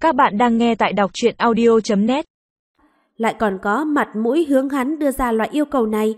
Các bạn đang nghe tại đọc truyện audio.net. Lại còn có mặt mũi hướng hắn đưa ra loại yêu cầu này.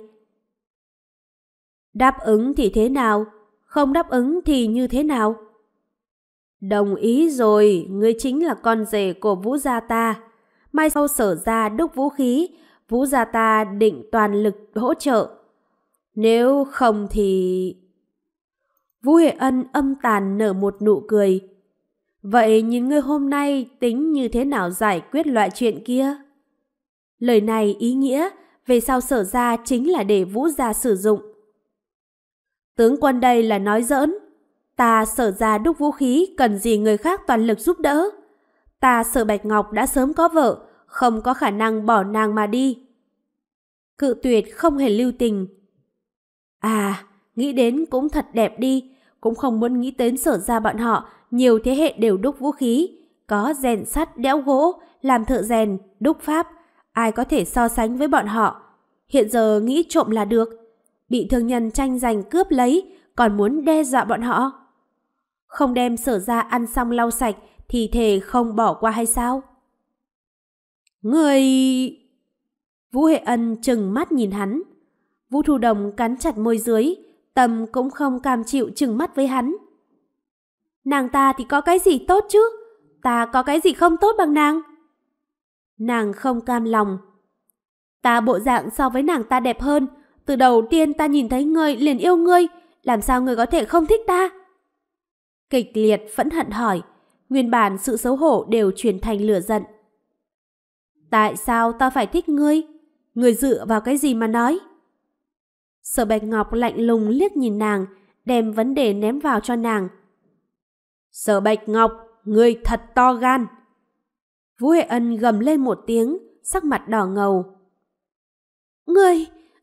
Đáp ứng thì thế nào? Không đáp ứng thì như thế nào? Đồng ý rồi, ngươi chính là con rể của Vũ gia ta. Mai sau Sở gia đúc vũ khí, Vũ gia ta định toàn lực hỗ trợ. Nếu không thì... Vũ Huệ Ân âm tàn nở một nụ cười. Vậy nhìn ngươi hôm nay tính như thế nào giải quyết loại chuyện kia? Lời này ý nghĩa về sau Sở gia chính là để Vũ gia sử dụng. Tướng quân đây là nói giỡn. Ta Sở gia đúc vũ khí cần gì người khác toàn lực giúp đỡ. Ta Sở Bạch Ngọc đã sớm có vợ, không có khả năng bỏ nàng mà đi. Cự tuyệt không hề lưu tình. À, nghĩ đến cũng thật đẹp đi, cũng không muốn nghĩ đến Sở gia bọn họ nhiều thế hệ đều đúc vũ khí, có rèn sắt đẽo gỗ, làm thợ rèn, đúc pháp, ai có thể so sánh với bọn họ. Hiện giờ nghĩ trộm là được, bị thương nhân tranh giành cướp lấy, còn muốn đe dọa bọn họ. Không đem Sở gia ăn xong lau sạch thì thề không bỏ qua hay sao? Người... Vũ Huệ Ân trừng mắt nhìn hắn. Vũ Thu Đồng cắn chặt môi dưới, tâm cũng không cam chịu trừng mắt với hắn. Nàng ta thì có cái gì tốt chứ? Ta có cái gì không tốt bằng nàng? Nàng không cam lòng. Ta bộ dạng so với nàng ta đẹp hơn. Từ đầu tiên ta nhìn thấy ngươi liền yêu ngươi. Làm sao ngươi có thể không thích ta? Kịch liệt phẫn hận hỏi. Nguyên bản sự xấu hổ đều chuyển thành lửa giận. Tại sao ta phải thích ngươi? Ngươi dựa vào cái gì mà nói? Sở Bạch Ngọc lạnh lùng liếc nhìn nàng, đem vấn đề ném vào cho nàng. Sở Bạch Ngọc, ngươi thật to gan. Vũ Huệ Ân gầm lên một tiếng, sắc mặt đỏ ngầu. Ngươi...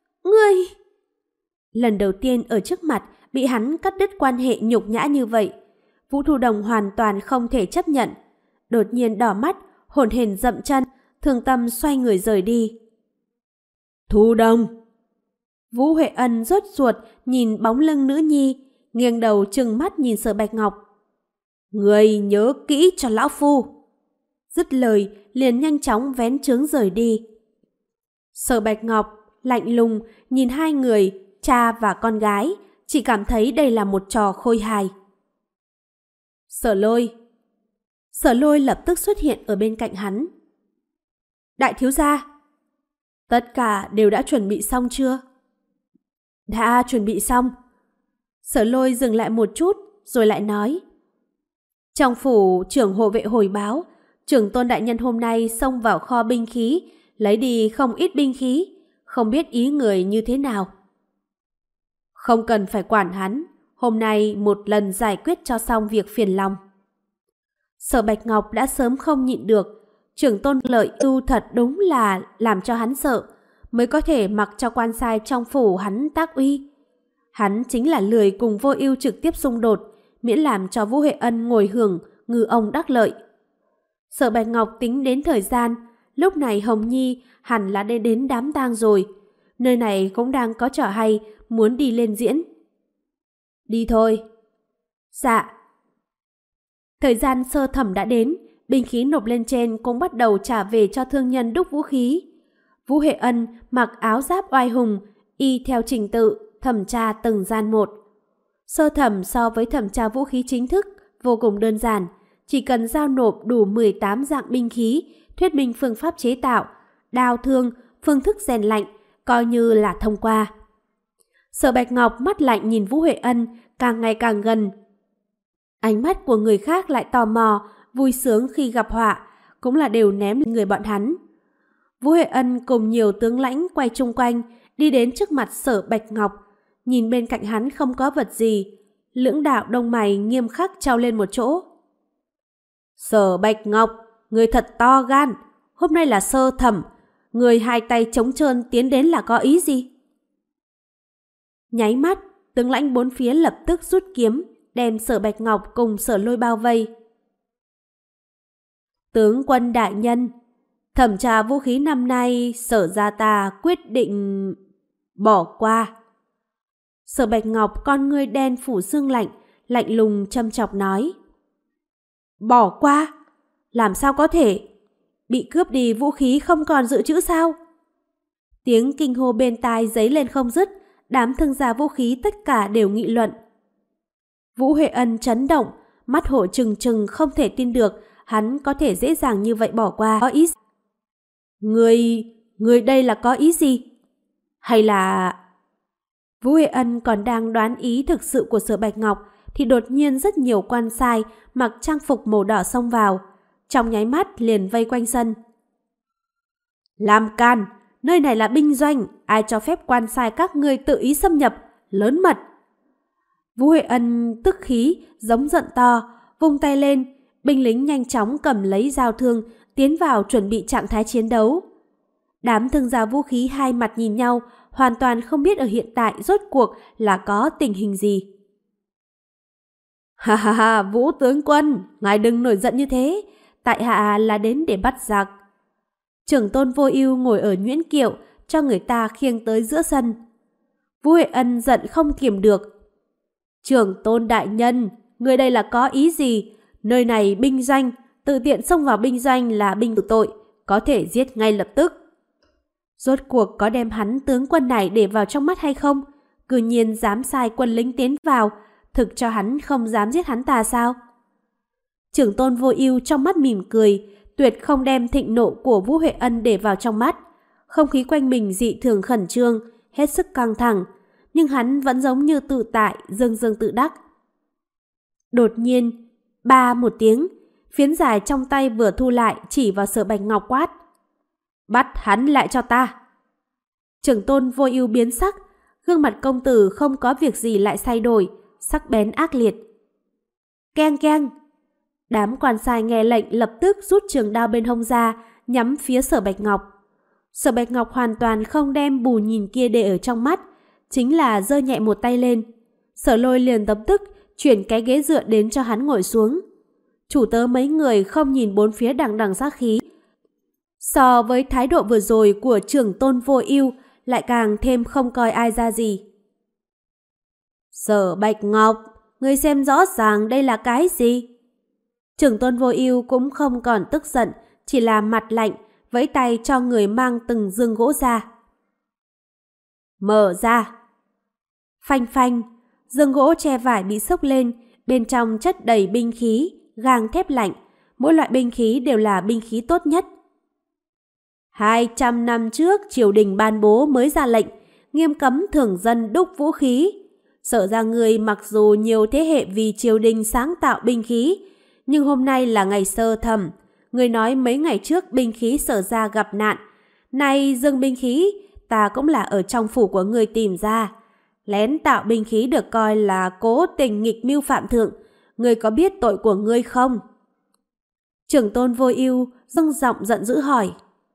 Lần đầu tiên ở trước mặt bị hắn cắt đứt quan hệ nhục nhã như vậy, Vũ Thu Đồng hoàn toàn không thể chấp nhận. Đột nhiên đỏ mắt, hổn hển dậm chân, Thường Tâm xoay người rời đi. Thu Đồng! Vũ Huệ Ân rốt ruột nhìn bóng lưng nữ nhi, nghiêng đầu trừng mắt nhìn Sở Bạch Ngọc. Người nhớ kỹ cho lão phu. Dứt lời liền nhanh chóng vén trướng rời đi. Sở Bạch Ngọc lạnh lùng nhìn hai người, cha và con gái, chỉ cảm thấy đây là một trò khôi hài. Sở Lôi lập tức xuất hiện ở bên cạnh hắn. Đại thiếu gia, tất cả đều đã chuẩn bị xong chưa? Đã chuẩn bị xong. Sở Lôi dừng lại một chút rồi lại nói. Trong phủ trưởng hộ vệ hồi báo, trưởng tôn đại nhân hôm nay xông vào kho binh khí, lấy đi không ít binh khí, không biết ý người như thế nào. Không cần phải quản hắn, hôm nay một lần giải quyết cho xong việc phiền lòng. Sở Bạch Ngọc đã sớm không nhịn được, trưởng tôn Lợi Ưu thật đúng là làm cho hắn sợ, mới có thể mặc cho quan sai trong phủ hắn tác uy. Hắn chính là lười cùng Vô Ưu trực tiếp xung đột, miễn làm cho Vũ Huệ Ân ngồi hưởng ngư ông đắc lợi. Sở Bạch Ngọc tính đến thời gian, lúc này Hồng Nhi hẳn là đến đám tang rồi. Nơi này cũng đang có trò hay, muốn đi lên diễn. Đi thôi. Dạ. Thời gian sơ thẩm đã đến, binh khí nộp lên trên cũng bắt đầu trả về cho thương nhân đúc vũ khí. Vũ Huệ Ân mặc áo giáp oai hùng, y theo trình tự, thẩm tra từng gian một. Sơ thẩm so với thẩm tra vũ khí chính thức vô cùng đơn giản, chỉ cần giao nộp đủ 18 dạng binh khí, thuyết minh phương pháp chế tạo, đao thương, phương thức rèn lạnh, coi như là thông qua. Sở Bạch Ngọc mắt lạnh nhìn Vũ Huệ Ân, càng ngày càng gần. Ánh mắt của người khác lại tò mò, vui sướng khi gặp họa, cũng là đều ném người bọn hắn. Vũ Huệ Ân cùng nhiều tướng lãnh quay chung quanh, đi đến trước mặt Sở Bạch Ngọc, nhìn bên cạnh hắn không có vật gì, lưỡng đạo đông mày nghiêm khắc trao lên một chỗ. Sở Bạch Ngọc, người thật to gan, hôm nay là sơ thẩm, người hai tay trống trơn tiến đến là có ý gì? Nháy mắt, tướng lãnh bốn phía lập tức rút kiếm, đem Sở Bạch Ngọc cùng Sở Lôi bao vây. Tướng quân đại nhân, thẩm tra vũ khí năm nay Sở gia ta quyết định bỏ qua. Sở Bạch Ngọc con ngươi đen phủ sương lạnh, lạnh lùng châm chọc nói. Bỏ qua? Làm sao có thể? Bị cướp đi vũ khí không còn dự trữ sao? Tiếng kinh hô bên tai dấy lên không dứt, đám thương gia vũ khí tất cả đều nghị luận. Vũ Huệ Ân chấn động, mắt hổ trừng trừng không thể tin được hắn có thể dễ dàng như vậy bỏ qua. Có ý? Người đây là có ý gì? Hay là... Vũ Huệ Ân còn đang đoán ý thực sự của Sở Bạch Ngọc thì đột nhiên rất nhiều quan sai mặc trang phục màu đỏ xông vào, trong nháy mắt liền vây quanh sân. Làm can, nơi này là binh doanh, ai cho phép quan sai các ngươi tự ý xâm nhập, lớn mật. Vũ Huệ Ân tức khí, giống giận to, vung tay lên, binh lính nhanh chóng cầm lấy dao thương, tiến vào chuẩn bị trạng thái chiến đấu. Đám thương gia vũ khí hai mặt nhìn nhau, hoàn toàn không biết ở hiện tại rốt cuộc là có tình hình gì. Ha ha ha, Vũ tướng quân, ngài đừng nổi giận như thế, tại hạ là đến để bắt giặc. Trưởng tôn Vô Ưu ngồi ở nhuyễn kiệu, cho người ta khiêng tới giữa sân. Vũ Huệ Ân giận không kiềm được. Trưởng tôn đại nhân, người đây là có ý gì? Nơi này binh doanh, tự tiện xông vào binh doanh là binh tử tội, có thể giết ngay lập tức. Rốt cuộc có đem hắn tướng quân này để vào trong mắt hay không? Cư nhiên dám sai quân lính tiến vào, thực cho hắn không dám giết hắn ta sao? Trưởng tôn Vô Ưu trong mắt mỉm cười, tuyệt không đem thịnh nộ của Vũ Huệ Ân để vào trong mắt. Không khí quanh mình dị thường khẩn trương, hết sức căng thẳng, nhưng hắn vẫn giống như tự tại, dương dương tự đắc. Đột nhiên, ba một tiếng, phiến dài trong tay vừa thu lại chỉ vào Sở Bạch Ngọc quát. Bắt hắn lại cho ta. Trưởng tôn Vô Ưu biến sắc, gương mặt công tử không có việc gì lại thay đổi, sắc bén ác liệt. Keng keng. Đám quan sai nghe lệnh lập tức rút trường đao bên hông ra, nhắm phía Sở Bạch Ngọc. Sở Bạch Ngọc hoàn toàn không đem bù nhìn kia để ở trong mắt, chính là giơ nhẹ một tay lên. Sở Lôi liền lập tức chuyển cái ghế dựa đến cho hắn ngồi xuống. Chủ tớ mấy người không nhìn bốn phía đằng đằng sát khí. So với thái độ vừa rồi của trưởng tôn Vô Ưu lại càng thêm không coi ai ra gì. Sở Bạch Ngọc, ngươi xem rõ ràng đây là cái gì? Trưởng tôn Vô Ưu cũng không còn tức giận, chỉ là mặt lạnh, vẫy tay cho người mang từng dương gỗ ra. Mở ra. Phanh phanh, dương gỗ che vải bị xốc lên, bên trong chất đầy binh khí, gang thép lạnh, mỗi loại binh khí đều là binh khí tốt nhất. 200 năm trước, triều đình ban bố mới ra lệnh, nghiêm cấm thường dân đúc vũ khí. Sở ra người mặc dù nhiều thế hệ vì triều đình sáng tạo binh khí, nhưng hôm nay là ngày sơ thẩm. Người nói mấy ngày trước binh khí Sở ra gặp nạn, nay dâng binh khí, ta cũng là ở trong phủ của người tìm ra. Lén tạo binh khí được coi là cố tình nghịch mưu phạm thượng. Ngươi có biết tội của ngươi không? Trưởng tôn Vô Ưu dâng giọng giận dữ hỏi.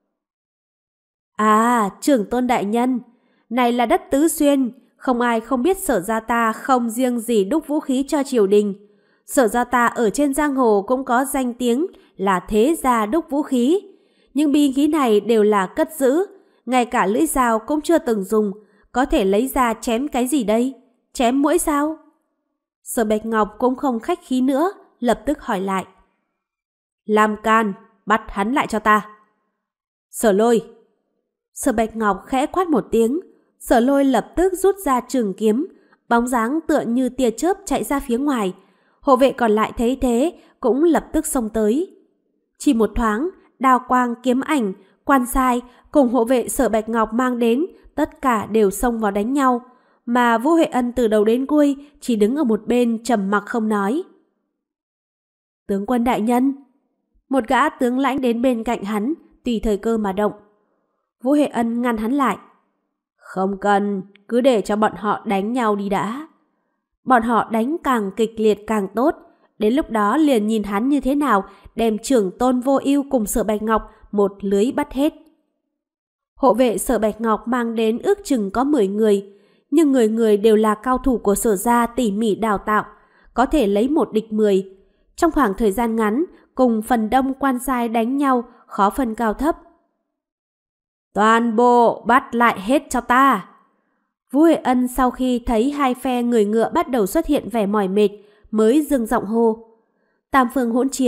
À, trưởng tôn đại nhân, này là đất Tứ Xuyên, không ai không biết Sở gia ta không riêng gì đúc vũ khí cho triều đình. Sở gia ta ở trên giang hồ cũng có danh tiếng là thế gia đúc vũ khí. Nhưng binh khí này đều là cất giữ, ngay cả lưỡi dao cũng chưa từng dùng, có thể lấy ra chém cái gì đây? Chém muỗi sao? Sở Bạch Ngọc cũng không khách khí nữa, lập tức hỏi lại. Làm can, bắt hắn lại cho ta. Sở Lôi. Sở Bạch Ngọc khẽ quát một tiếng, Sở Lôi lập tức rút ra trường kiếm, bóng dáng tựa như tia chớp chạy ra phía ngoài. Hộ vệ còn lại thấy thế cũng lập tức xông tới. Chỉ một thoáng, đao quang kiếm ảnh, quan sai cùng hộ vệ Sở Bạch Ngọc mang đến, tất cả đều xông vào đánh nhau, mà Vũ Huệ Ân từ đầu đến cuối chỉ đứng ở một bên trầm mặc không nói. Tướng quân đại nhân. Một gã tướng lãnh đến bên cạnh hắn, tùy thời cơ mà động. Vũ Huệ Ân ngăn hắn lại. Không cần, cứ để cho bọn họ đánh nhau đi đã. Bọn họ đánh càng kịch liệt càng tốt, đến lúc đó liền nhìn hắn như thế nào đem trưởng tôn Vô Ưu cùng Sở Bạch Ngọc một lưới bắt hết. Hộ vệ Sở Bạch Ngọc mang đến ước chừng có 10 người, nhưng người người đều là cao thủ của Sở gia tỉ mỉ đào tạo, có thể lấy một địch 10. Trong khoảng thời gian ngắn, cùng phần đông quan sai đánh nhau, khó phân cao thấp. Toàn bộ bắt lại hết cho ta. Vũ Huệ Ân sau khi thấy hai phe người ngựa bắt đầu xuất hiện vẻ mỏi mệt, mới dừng giọng hô. Tam phương hỗn chiến,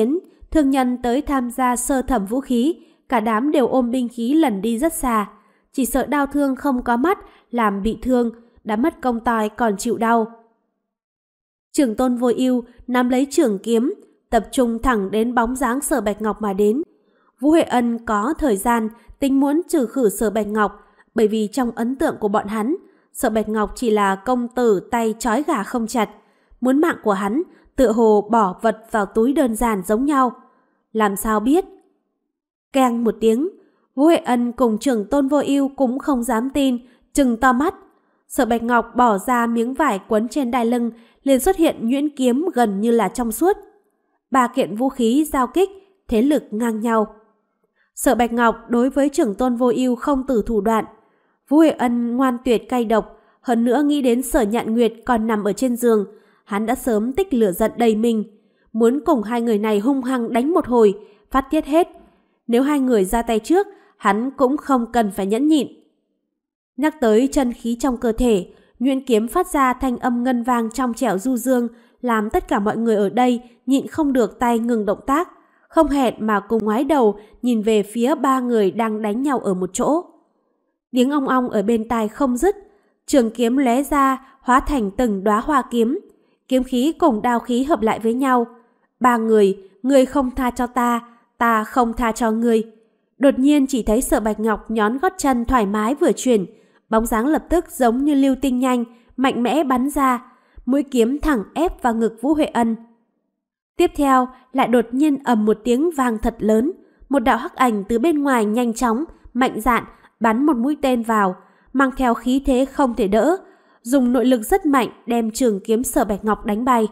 thương nhân tới tham gia sơ thẩm vũ khí, cả đám đều ôm binh khí lần đi rất xa. Chỉ sợ đau thương không có mắt, làm bị thương, đã mất công toi còn chịu đau. Trưởng Tôn Vô Ưu nắm lấy trường kiếm, tập trung thẳng đến bóng dáng Sở Bạch Ngọc mà đến. Vũ Huệ Ân có thời gian tính muốn trừ khử Sở Bạch Ngọc, bởi vì trong ấn tượng của bọn hắn, Sở Bạch Ngọc chỉ là công tử tay trói gà không chặt, muốn mạng của hắn tựa hồ bỏ vật vào túi đơn giản giống nhau. Làm sao biết? Keng một tiếng, Vũ Huệ Ân cùng Trưởng Tôn Vô Ưu cũng không dám tin, trừng to mắt. Sở Bạch Ngọc bỏ ra miếng vải quấn trên đai lưng, liền xuất hiện nhuyễn kiếm gần như là trong suốt. 3 kiện vũ khí giao kích, thế lực ngang nhau. Sở Bạch Ngọc đối với Trưởng Tôn Vô Ưu không từ thủ đoạn. Vũ Huệ Ân ngoan tuyệt cay độc, hơn nữa nghĩ đến Sở Nhạn Nguyệt còn nằm ở trên giường, hắn đã sớm tích lửa giận đầy mình, muốn cùng hai người này hung hăng đánh một hồi, phát tiết hết. Nếu hai người ra tay trước, hắn cũng không cần phải nhẫn nhịn. Nhắc tới chân khí trong cơ thể, nhuyễn kiếm phát ra thanh âm ngân vang trong trẻo du dương, làm tất cả mọi người ở đây nhịn không được tay ngừng động tác, không hẹn mà cùng ngoái đầu nhìn về phía 3 người đang đánh nhau ở một chỗ. Tiếng ong ong ở bên tai không dứt, trường kiếm lóe ra hóa thành từng đóa hoa kiếm, kiếm khí cùng đao khí hợp lại với nhau. 3 người, ngươi không tha cho ta, ta không tha cho ngươi. Đột nhiên chỉ thấy Sở Bạch Ngọc nhón gót chân thoải mái vừa chuyển, bóng dáng lập tức giống như lưu tinh nhanh, mạnh mẽ bắn ra, mũi kiếm thẳng ép vào ngực Vũ Huệ Ân. Tiếp theo, lại đột nhiên ầm một tiếng vang thật lớn, một đạo hắc ảnh từ bên ngoài nhanh chóng, mạnh dạn bắn một mũi tên vào, mang theo khí thế không thể đỡ, dùng nội lực rất mạnh đem trường kiếm Sở Bạch Ngọc đánh bay.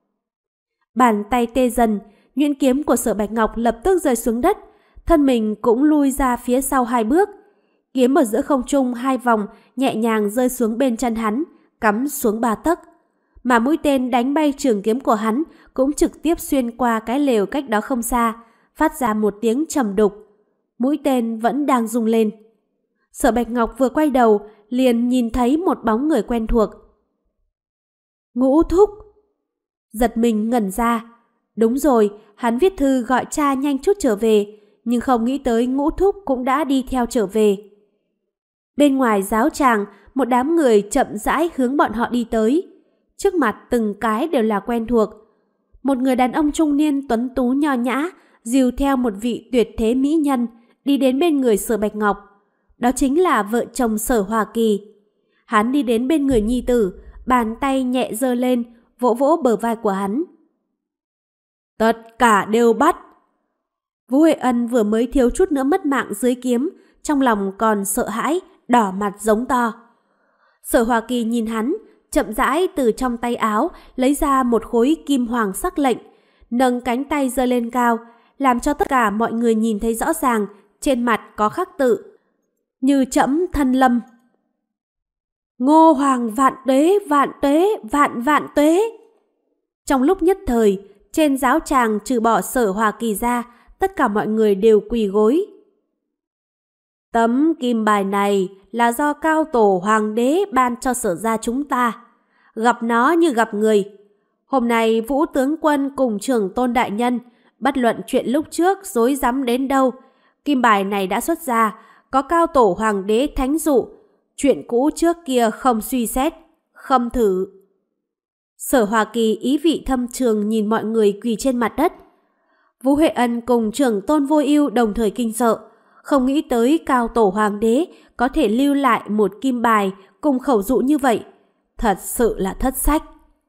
Bàn tay tê dần, nhuyễn kiếm của Sở Bạch Ngọc lập tức rơi xuống đất, thân mình cũng lui ra phía sau 2 bước. Kiếm ở giữa không trung 2 vòng nhẹ nhàng rơi xuống bên chân hắn, cắm xuống 3 tấc. Mà mũi tên đánh bay trường kiếm của hắn cũng trực tiếp xuyên qua cái lều cách đó không xa, phát ra một tiếng trầm đục. Mũi tên vẫn đang rung lên. Sở Bạch Ngọc vừa quay đầu, liền nhìn thấy một bóng người quen thuộc. Ngũ Thúc! Giật mình ngẩn ra. Đúng rồi, hắn viết thư gọi cha nhanh chút trở về, nhưng không nghĩ tới Ngũ Thúc cũng đã đi theo trở về. Bên ngoài giáo tràng, một đám người chậm rãi hướng bọn họ đi tới. Trước mặt từng cái đều là quen thuộc. Một người đàn ông trung niên tuấn tú nho nhã, dìu theo một vị tuyệt thế mỹ nhân, đi đến bên người Sở Bạch Ngọc. Đó chính là vợ chồng Sở Hòa Kỳ. Hắn đi đến bên người nhi tử, bàn tay nhẹ giơ lên, vỗ vỗ bờ vai của hắn. Tất cả đều bắt! Vũ Huệ Ân vừa mới thiếu chút nữa mất mạng dưới kiếm, trong lòng còn sợ hãi, đỏ mặt giống to. Sở Hòa Kỳ nhìn hắn, chậm rãi từ trong tay áo lấy ra một khối kim hoàng sắc lệnh, nâng cánh tay giơ lên cao, làm cho tất cả mọi người nhìn thấy rõ ràng, trên mặt có khắc tự như trẫm thân lâm. Ngô Hoàng vạn tuế, vạn tuế, vạn vạn tuế. Trong lúc nhất thời, trên giáo tràng trừ bỏ Sở Hòa Kỳ ra, tất cả mọi người đều quỳ gối. Tấm kim bài này là do cao tổ hoàng đế ban cho Sở gia chúng ta. Gặp nó như gặp người. Hôm nay Vũ tướng quân cùng Trưởng Tôn đại nhân, bất luận chuyện lúc trước dối rắm đến đâu, kim bài này đã xuất ra, có cao tổ hoàng đế thánh dụ, chuyện cũ trước kia không suy xét, không thử. Sở Hòa Kỳ ý vị thâm trường nhìn mọi người quỳ trên mặt đất. Vũ Huệ Ân cùng Trưởng Tôn Vô Ưu đồng thời kinh sợ, không nghĩ tới cao tổ hoàng đế có thể lưu lại một kim bài cùng khẩu dụ như vậy, thật sự là thất sách.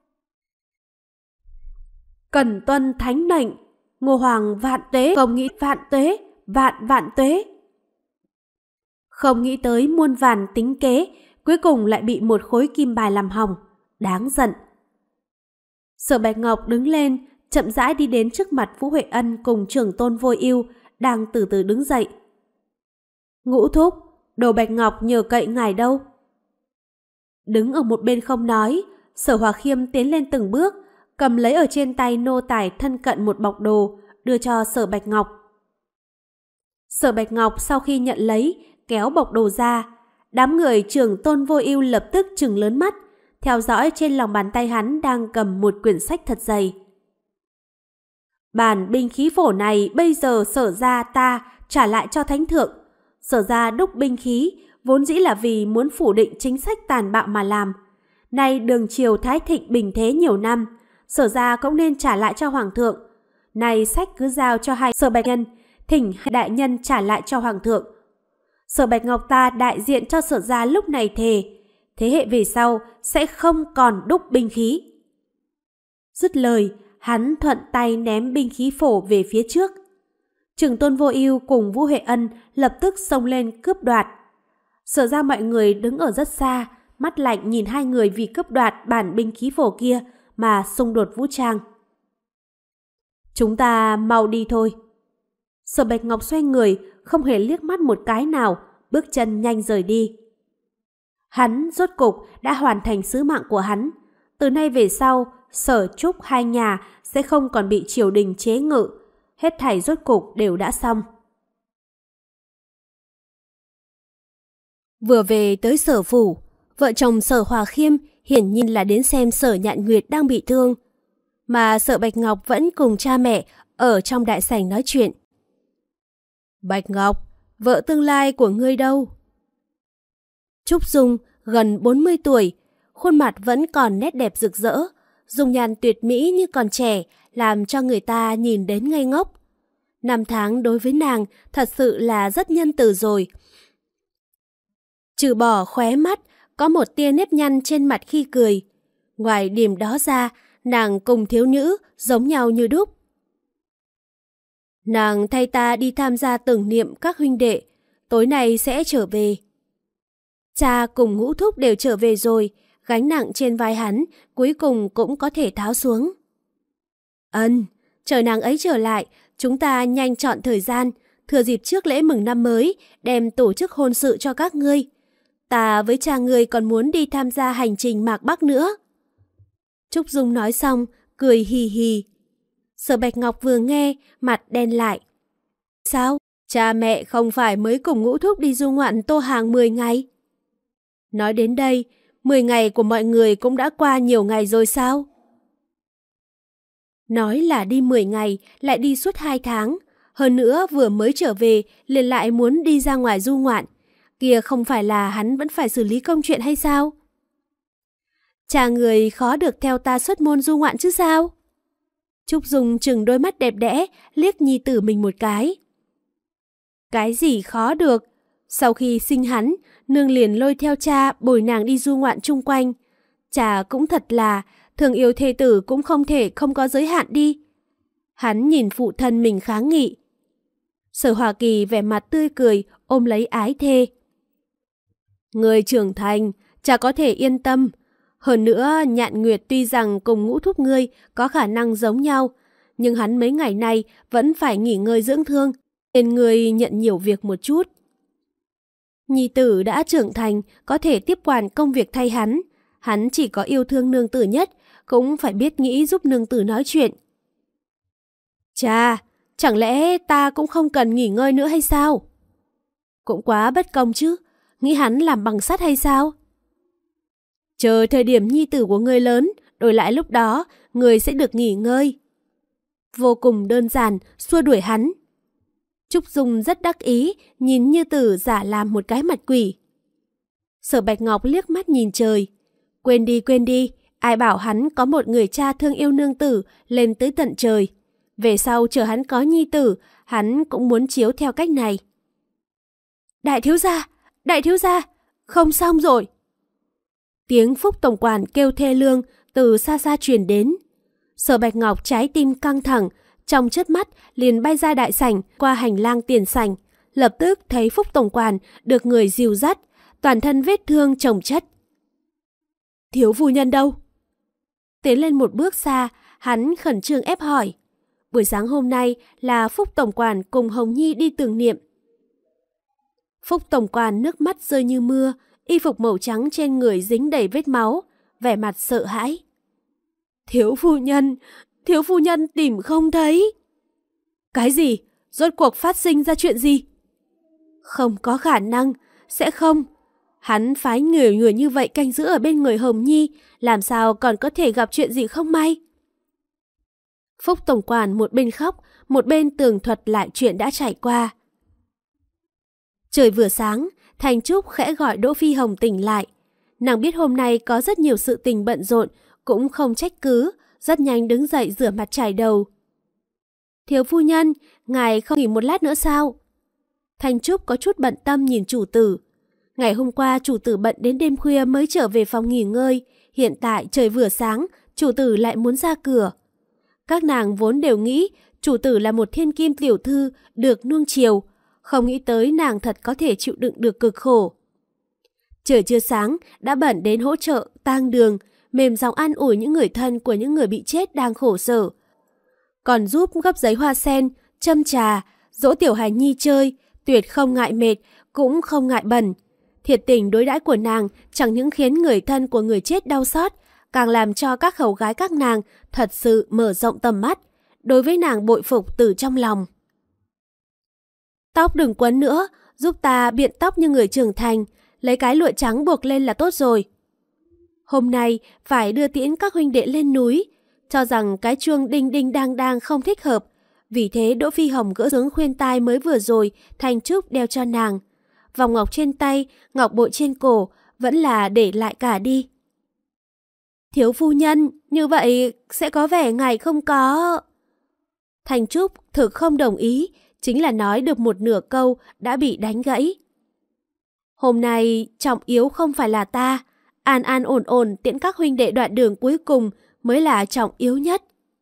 Cần tuân thánh mệnh, Ngô Hoàng vạn tuế, không nghĩ vạn tuế, vạn vạn tuế. Không nghĩ tới muôn vàn tính kế, cuối cùng lại bị một khối kim bài làm hỏng, đáng giận. Sở Bạch Ngọc đứng lên, chậm rãi đi đến trước mặt Vũ Huệ Ân cùng Trưởng Tôn Vô Ưu, đang từ từ đứng dậy. Ngũ Thúc, Đồ Bạch Ngọc nhờ cậy ngài đâu? Đứng ở một bên không nói, Sở Hòa Khiêm tiến lên từng bước, cầm lấy ở trên tay nô tài thân cận một bọc đồ, đưa cho Sở Bạch Ngọc. Sở Bạch Ngọc sau khi nhận lấy, kéo bọc đồ ra. Đám người Trưởng Tôn Vô Ưu lập tức trừng lớn mắt, theo dõi trên lòng bàn tay hắn đang cầm một quyển sách thật dày. Bản binh khí phổ này bây giờ Sở gia ta trả lại cho thánh thượng. Sở gia đúc binh khí vốn dĩ là vì muốn phủ định chính sách tàn bạo mà làm. Nay đường triều thái thịnh bình thế nhiều năm, Sở gia cũng nên trả lại cho hoàng thượng. Nay sách cứ giao cho hai Sở Bạch Nhân, thỉnh hai đại nhân trả lại cho hoàng thượng. Sở Bạch Ngọc ta đại diện cho Sở gia lúc này thề, thế hệ về sau sẽ không còn đúc binh khí. Dứt lời, hắn thuận tay ném binh khí phổ về phía trước. Trưởng tôn Vô Ưu cùng Vũ Huệ Ân lập tức xông lên cướp đoạt. Sở ra mọi người đứng ở rất xa, mắt lạnh nhìn hai người vì cướp đoạt bản binh khí phổ kia mà xung đột vũ trang. Chúng ta mau đi thôi. Sở Bạch Ngọc xoay người, không hề liếc mắt một cái nào, bước chân nhanh rời đi. Hắn rốt cục đã hoàn thành sứ mạng của hắn. Từ nay về sau, Sở Trúc hai nhà sẽ không còn bị triều đình chế ngự. Hết thảy rốt cục đều đã xong. Vừa về tới Sở phủ, vợ chồng Sở Hòa Khiêm hiển nhiên là đến xem Sở Nhạn Nguyệt đang bị thương, mà Sở Bạch Ngọc vẫn cùng cha mẹ ở trong đại sảnh nói chuyện. Bạch Ngọc, vợ tương lai của ngươi đâu? Trúc Dung gần 40 tuổi, khuôn mặt vẫn còn nét đẹp rực rỡ, dung nhan tuyệt mỹ như còn trẻ, làm cho người ta nhìn đến ngây ngốc. Năm tháng đối với nàng thật sự là rất nhân từ rồi. Trừ bỏ khóe mắt, có một tia nếp nhăn trên mặt khi cười. Ngoài điểm đó ra, nàng cùng thiếu nữ giống nhau như đúc. Nàng thay ta đi tham gia tưởng niệm các huynh đệ, tối nay sẽ trở về. Cha cùng Ngũ Thúc đều trở về rồi, gánh nặng trên vai hắn cuối cùng cũng có thể tháo xuống. Ân, chờ nàng ấy trở lại, chúng ta nhanh chọn thời gian, thừa dịp trước lễ mừng năm mới, đem tổ chức hôn sự cho các ngươi. Ta với cha ngươi còn muốn đi tham gia hành trình Mạc Bắc nữa. Trúc Dung nói xong, cười hì hì. Sở Bạch Ngọc vừa nghe, mặt đen lại. Sao? Cha mẹ không phải mới cùng Ngũ Thúc đi du ngoạn Tô Hàng 10 ngày? Nói đến đây, 10 ngày của mọi người cũng đã qua nhiều ngày rồi sao? Nói là đi 10 ngày, lại đi suốt 2 tháng. Hơn nữa vừa mới trở về, liền lại muốn đi ra ngoài du ngoạn. Kìa không phải là hắn vẫn phải xử lý công chuyện hay sao? Cha người khó được theo ta xuất môn du ngoạn chứ sao? Trúc Dung chừng đôi mắt đẹp đẽ, liếc nhi tử mình một cái. Cái gì khó được? Sau khi sinh hắn, nương liền lôi theo cha bồi nàng đi du ngoạn chung quanh. Cha cũng thật là, thương yêu thê tử cũng không thể không có giới hạn đi. Hắn nhìn phụ thân mình kháng nghị. Sở Hòa Kỳ vẻ mặt tươi cười, ôm lấy ái thê. Người trưởng thành, cha có thể yên tâm. Hơn nữa, Nhạn Nguyệt tuy rằng cùng Ngũ Thúc ngươi có khả năng giống nhau, nhưng hắn mấy ngày nay vẫn phải nghỉ ngơi dưỡng thương, nên ngươi nhận nhiều việc một chút. Nhi tử đã trưởng thành, có thể tiếp quản công việc thay hắn. Hắn chỉ có yêu thương nương tử nhất, cũng phải biết nghĩ giúp nương tử nói chuyện. Cha, chẳng lẽ ta cũng không cần nghỉ ngơi nữa hay sao? Cũng quá bất công chứ, nghĩ hắn làm bằng sắt hay sao? Chờ thời điểm nhi tử của ngươi lớn, đổi lại lúc đó, ngươi sẽ được nghỉ ngơi. Vô cùng đơn giản, xua đuổi hắn. Trúc Dung rất đắc ý, nhìn Như Tử giả làm một cái mặt quỷ. Sở Bạch Ngọc liếc mắt nhìn trời. Quên đi, ai bảo hắn có một người cha thương yêu nương tử lên tới tận trời. Về sau chờ hắn có nhi tử, hắn cũng muốn chiếu theo cách này. Đại thiếu gia, không xong rồi. Tiếng Phúc tổng quản kêu thê lương từ xa xa truyền đến. Sở Bạch Ngọc trái tim căng thẳng, trong chớp mắt liền bay ra đại sảnh, qua hành lang tiền sảnh, lập tức thấy Phúc tổng quản được người dìu dắt, toàn thân vết thương chồng chất. Thiếu phu nhân đâu? Tiến lên một bước xa, hắn khẩn trương ép hỏi. Buổi sáng hôm nay là Phúc tổng quản cùng Hồng Nhi đi tưởng niệm. Phúc tổng quản nước mắt rơi như mưa, y phục màu trắng trên người dính đầy vết máu, vẻ mặt sợ hãi. Thiếu phu nhân tìm không thấy. Cái gì? Rốt cuộc phát sinh ra chuyện gì? Không có khả năng, sẽ không. Hắn phái người như vậy canh giữ ở bên người Hồng Nhi, làm sao còn có thể gặp chuyện gì không may? Phúc tổng quản một bên khóc, một bên tường thuật lại chuyện đã trải qua. Trời vừa sáng, Thành Trúc khẽ gọi Đỗ Phi Hồng tỉnh lại. Nàng biết hôm nay có rất nhiều sự tình bận rộn, cũng không trách cứ, rất nhanh đứng dậy rửa mặt chải đầu. Thiếu phu nhân, ngài không nghỉ một lát nữa sao? Thành Trúc có chút bận tâm nhìn chủ tử. Ngày hôm qua chủ tử bận đến đêm khuya mới trở về phòng nghỉ ngơi, hiện tại trời vừa sáng, chủ tử lại muốn ra cửa. Các nàng vốn đều nghĩ chủ tử là một thiên kim tiểu thư được nuông chiều, không nghĩ tới nàng thật có thể chịu đựng được cực khổ. Trời chưa sáng đã bận đến hỗ trợ tang đường, mềm giọng an ủi những người thân của những người bị chết đang khổ sở. Còn giúp gấp giấy hoa sen, châm trà, dỗ tiểu hài nhi chơi, tuyệt không ngại mệt, cũng không ngại bẩn. Thiệt tình đối đãi của nàng chẳng những khiến người thân của người chết đau xót, càng làm cho các hầu gái các nàng thật sự mở rộng tầm mắt, đối với nàng bội phục từ trong lòng. Tóc đừng quấn nữa, giúp ta biện tóc như người trưởng thành, lấy cái lụa trắng buộc lên là tốt rồi. Hôm nay phải đưa tiễn các huynh đệ lên núi, cho rằng cái chuông đinh đinh đang đang không thích hợp, vì thế Đỗ Phi Hồng gỡ xuống khuyên tai mới vừa rồi Thành Trúc đeo cho nàng. Vòng ngọc trên tay, ngọc bội trên cổ, vẫn là để lại cả đi. Thiếu phu nhân, như vậy sẽ có vẻ ngài không có... Thành Trúc thực không đồng ý, chính là nói được một nửa câu đã bị đánh gãy. Hôm nay trọng yếu không phải là ta, an an ổn ổn tiễn các huynh đệ đoạn đường cuối cùng mới là trọng yếu nhất.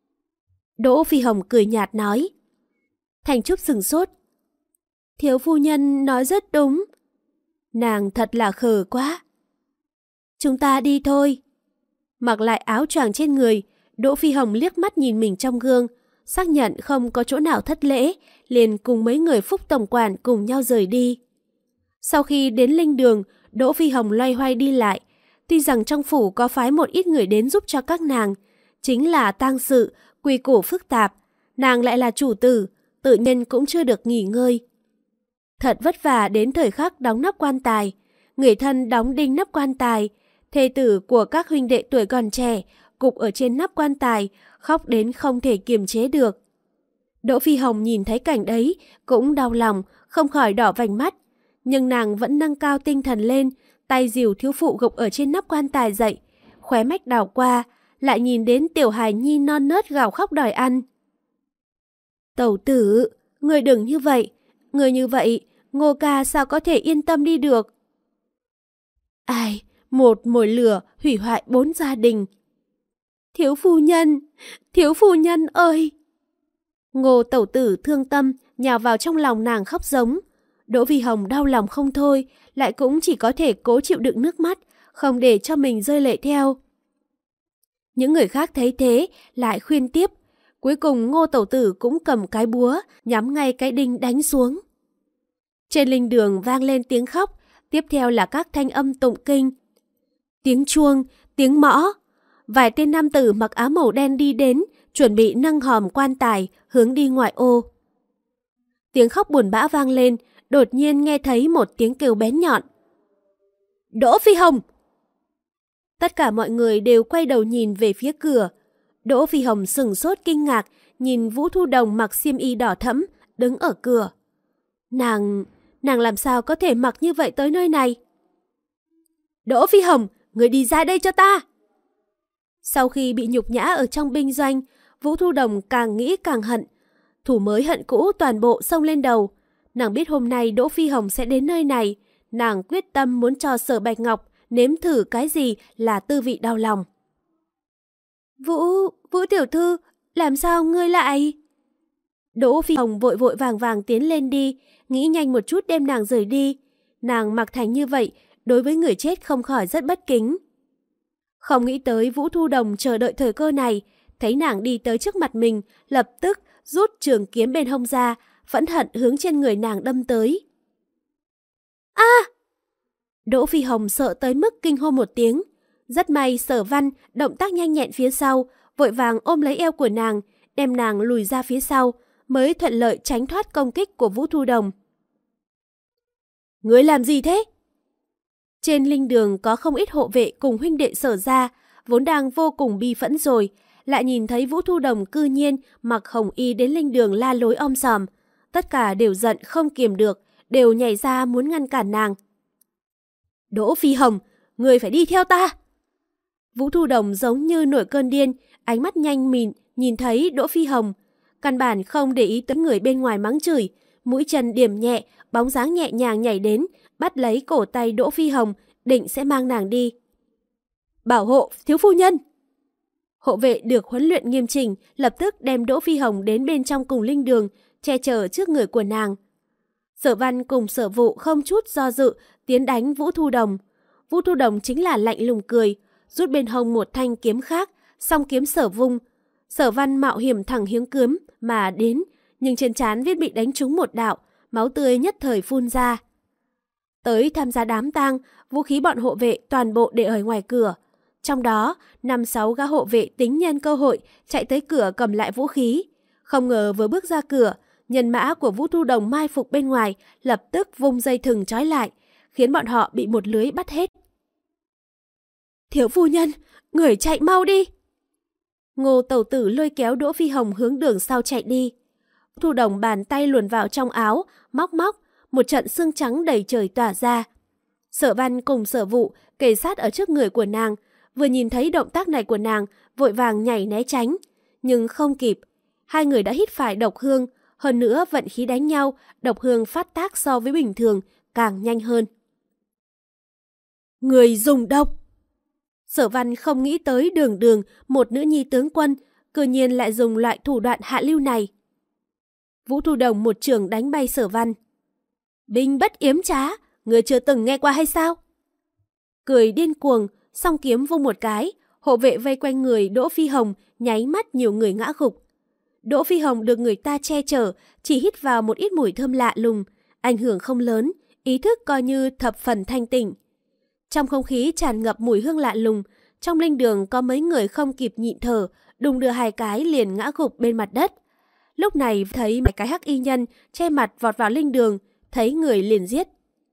Đỗ Phi Hồng cười nhạt nói. Thành Trúc sửng sốt. Thiếu phu nhân nói rất đúng. Nàng thật là khờ quá. Chúng ta đi thôi. Mặc lại áo choàng trên người, Đỗ Phi Hồng liếc mắt nhìn mình trong gương, xác nhận không có chỗ nào thất lễ, liền cùng mấy người Phúc tổng quản cùng nhau rời đi. Sau khi đến linh đường, Đỗ Phi Hồng loay hoay đi lại. Tuy rằng trong phủ có phái một ít người đến giúp cho các nàng, chính là tang sự, quy củ phức tạp, nàng lại là chủ tử, tự nhiên cũng chưa được nghỉ ngơi. Thật vất vả đến thời khắc đóng nắp quan tài, người thân đóng đinh nắp quan tài, thê tử của các huynh đệ tuổi còn trẻ gục ở trên nắp quan tài, khóc đến không thể kiềm chế được. Đỗ Phi Hồng nhìn thấy cảnh đấy cũng đau lòng, không khỏi đỏ vành mắt, nhưng nàng vẫn nâng cao tinh thần lên, tay dìu thiếu phụ gục ở trên nắp quan tài dậy, khóe mắt đảo qua, lại nhìn đến tiểu hài nhi non nớt gào khóc đòi ăn. Tẩu tử, người đừng như vậy, người như vậy, Ngô ca sao có thể yên tâm đi được? Ai, một mồi lửa hủy hoại 4 gia đình. Thiếu phu nhân ơi! Ngô tẩu tử thương tâm, nhào vào trong lòng nàng khóc giống. Đỗ Phi Hồng đau lòng không thôi, lại cũng chỉ có thể cố chịu đựng nước mắt, không để cho mình rơi lệ theo. Những người khác thấy thế, lại khuyên tiếp. Cuối cùng Ngô tẩu tử cũng cầm cái búa, nhắm ngay cái đinh đánh xuống. Trên linh đường vang lên tiếng khóc, tiếp theo là các thanh âm tụng kinh. Tiếng chuông, tiếng mõ. Vài tên nam tử mặc áo màu đen đi đến, chuẩn bị nâng hòm quan tài, hướng đi ngoại ô. Tiếng khóc buồn bã vang lên, đột nhiên nghe thấy một tiếng kêu bén nhọn. Đỗ Phi Hồng! Tất cả mọi người đều quay đầu nhìn về phía cửa. Đỗ Phi Hồng sửng sốt kinh ngạc, nhìn Vũ Thu Đồng mặc xiêm y đỏ thẫm, đứng ở cửa. Nàng làm sao có thể mặc như vậy tới nơi này? Đỗ Phi Hồng, người đi ra đây cho ta! Sau khi bị nhục nhã ở trong binh doanh, Vũ Thu Đồng càng nghĩ càng hận. Thủ mới hận cũ toàn bộ xông lên đầu. Nàng biết hôm nay Đỗ Phi Hồng sẽ đến nơi này. Nàng quyết tâm muốn cho Sở Bạch Ngọc nếm thử cái gì là tư vị đau lòng. Vũ tiểu thư, làm sao ngươi lại... Đỗ Phi Hồng vội vội vàng vàng tiến lên đi, nghĩ nhanh một chút đem nàng rời đi. Nàng mặc thành như vậy, đối với người chết không khỏi rất bất kính. Không nghĩ tới Vũ Thu Đồng chờ đợi thời cơ này, thấy nàng đi tới trước mặt mình, lập tức rút trường kiếm bên hông ra, phẫn hận hướng trên người nàng đâm tới. A! Đỗ Phi Hồng sợ tới mức kinh hô một tiếng. Rất may Sở Văn động tác nhanh nhẹn phía sau, vội vàng ôm lấy eo của nàng, đem nàng lùi ra phía sau, mới thuận lợi tránh thoát công kích của Vũ Thu Đồng. Ngươi làm gì thế? Trên linh đường có không ít hộ vệ cùng huynh đệ Sở gia, vốn đang vô cùng bi phẫn rồi, lại nhìn thấy Vũ Thu Đồng cư nhiên mặc hồng y đến linh đường la lối om sòm. Tất cả đều giận không kiềm được, đều nhảy ra muốn ngăn cản nàng. Đỗ Phi Hồng, người phải đi theo ta! Vũ Thu Đồng giống như nổi cơn điên, ánh mắt nhanh mịn, nhìn thấy Đỗ Phi Hồng. Căn bản không để ý tới người bên ngoài mắng chửi, mũi chân điểm nhẹ, bóng dáng nhẹ nhàng nhảy đến, bắt lấy cổ tay Đỗ Phi Hồng, định sẽ mang nàng đi. Bảo hộ, thiếu phu nhân! Hộ vệ được huấn luyện nghiêm chỉnh, lập tức đem Đỗ Phi Hồng đến bên trong cùng linh đường, che chở trước người của nàng. Sở Văn cùng Sở Vụ không chút do dự, tiến đánh Vũ Thu Đồng. Vũ Thu Đồng chính là lạnh lùng cười, rút bên hông một thanh kiếm khác, song kiếm sở vung. Sở Văn mạo hiểm thẳng hướng kiếm mà đến, nhưng trên trán viết bị đánh trúng một đạo, máu tươi nhất thời phun ra. Tới tham gia đám tang, vũ khí bọn hộ vệ toàn bộ để ở ngoài cửa. Trong đó, 5-6 gã hộ vệ tính nhân cơ hội chạy tới cửa cầm lại vũ khí. Không ngờ vừa bước ra cửa, nhân mã của Vũ Thu Đồng mai phục bên ngoài lập tức vung dây thừng trói lại, khiến bọn họ bị một lưới bắt hết. Thiếu phu nhân, người chạy mau đi! Ngô Tẩu Tử lôi kéo Đỗ Phi Hồng hướng đường sau chạy đi. Thu Đồng bàn tay luồn vào trong áo, móc, một trận xương trắng đầy trời tỏa ra. Sở Văn cùng Sở Vụ kề sát ở trước người của nàng, vừa nhìn thấy động tác này của nàng, vội vàng nhảy né tránh, nhưng không kịp. Hai người đã hít phải độc hương, hơn nữa vận khí đánh nhau, độc hương phát tác so với bình thường càng nhanh hơn. Người dùng độc! Sở Văn không nghĩ tới Đường, một nữ nhi tướng quân, cư nhiên lại dùng loại thủ đoạn hạ lưu này. Vũ Thu Đồng một chưởng đánh bay Sở Văn. Binh bất yếm trá, người chưa từng nghe qua hay sao? Cười điên cuồng, song kiếm vung một cái, hộ vệ vây quanh người Đỗ Phi Hồng, nháy mắt nhiều người ngã gục. Đỗ Phi Hồng được người ta che chở, chỉ hít vào một ít mùi thơm lạ lùng, ảnh hưởng không lớn, ý thức coi như thập phần thanh tỉnh. Trong không khí tràn ngập mùi hương lạ lùng, trong linh đường có mấy người không kịp nhịn thở, đùng đưa hai cái liền ngã gục bên mặt đất. Lúc này thấy mấy cái hắc y nhân che mặt vọt vào linh đường, thấy người liền giết.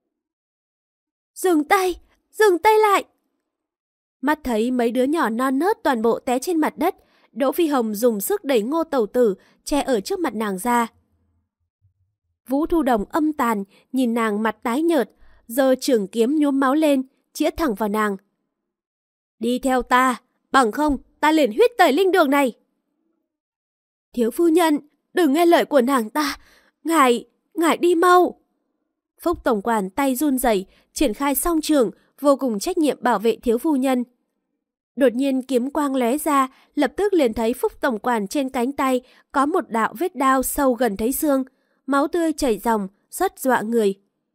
Dừng tay lại! Mắt thấy mấy đứa nhỏ non nớt toàn bộ té trên mặt đất, Đỗ Phi Hồng dùng sức đẩy Ngô Tẩu Tử che ở trước mặt nàng ra. Vũ Thu Đồng âm tàn, nhìn nàng mặt tái nhợt, giơ trường kiếm nhuốm máu lên, chĩa thẳng vào nàng. Đi theo ta, bằng không ta liền huyết tẩy linh đường này. Thiếu phu nhân, đừng nghe lời của nàng ta, ngài đi mau. Phúc tổng quản tay run rẩy, triển khai song trường, vô cùng trách nhiệm bảo vệ thiếu phu nhân. Đột nhiên kiếm quang lóe ra, lập tức liền thấy Phúc tổng quản trên cánh tay có một đạo vết đao sâu gần thấy xương, máu tươi chảy ròng, rất dọa người.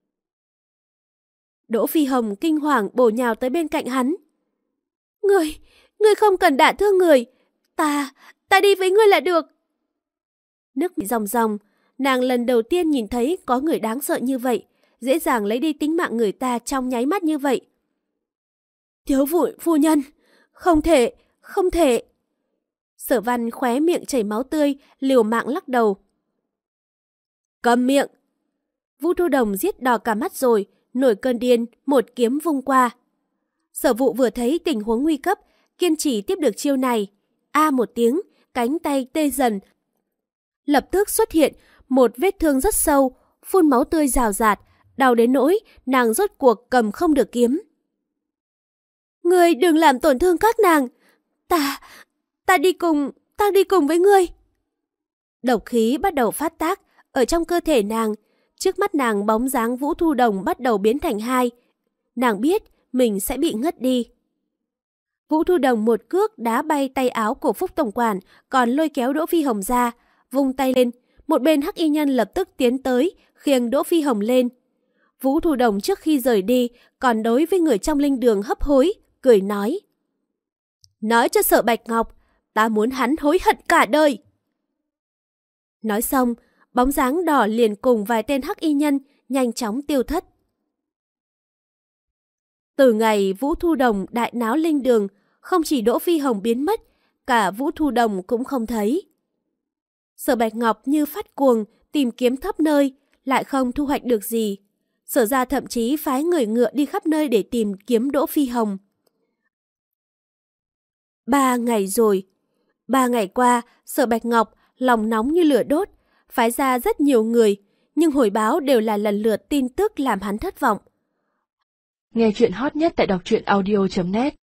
Đỗ Phi Hồng kinh hoàng bổ nhào tới bên cạnh hắn. Ngươi không cần đả thương người, ta đi với ngươi là được. Nước bị ròng ròng, nàng lần đầu tiên nhìn thấy có người đáng sợ như vậy, dễ dàng lấy đi tính mạng người ta trong nháy mắt như vậy. Thiếu phu nhân, không thể. Sở Văn khóe miệng chảy máu tươi, liều mạng lắc đầu. Câm miệng! Vũ Thu Đồng giết đỏ cả mắt rồi, nổi cơn điên, một kiếm vung qua. Sở Vụ vừa thấy tình huống nguy cấp, kiên trì tiếp được chiêu này. A một tiếng, cánh tay tê dần. Lập tức xuất hiện một vết thương rất sâu, phun máu tươi rào rạt, đau đến nỗi nàng rốt cuộc cầm không được kiếm. Ngươi đừng làm tổn thương các nàng, ta đi cùng với ngươi. Độc khí bắt đầu phát tác ở trong cơ thể nàng, trước mắt nàng bóng dáng Vũ Thu Đồng bắt đầu biến thành hai. Nàng biết mình sẽ bị ngất đi. Vũ Thu Đồng một cước đá bay tay áo của Phúc tổng quản, còn lôi kéo Đỗ Phi Hồng ra, vung tay lên, một bên hắc y nhân lập tức tiến tới, khiêng Đỗ Phi Hồng lên. Vũ Thu Đồng trước khi rời đi, còn đối với người trong linh đường hấp hối, cười nói. Nói cho Sở Bạch Ngọc, ta muốn hắn hối hận cả đời. Nói xong, bóng dáng đỏ liền cùng vài tên hắc y nhân nhanh chóng tiêu thất. Từ ngày Vũ Thu Đồng đại náo linh đường, không chỉ Đỗ Phi Hồng biến mất, cả Vũ Thu Đồng cũng không thấy. Sở Bạch Ngọc như phát cuồng, tìm kiếm khắp nơi, lại không thu hoạch được gì. Sở gia thậm chí phái người ngựa đi khắp nơi để tìm kiếm Đỗ Phi Hồng. 3 ngày rồi, 3 ngày qua, Sở Bạch Ngọc lòng nóng như lửa đốt, phái ra rất nhiều người, nhưng hồi báo đều là lần lượt tin tức làm hắn thất vọng. Nghe chuyện hot nhất tại đọc truyện audio.net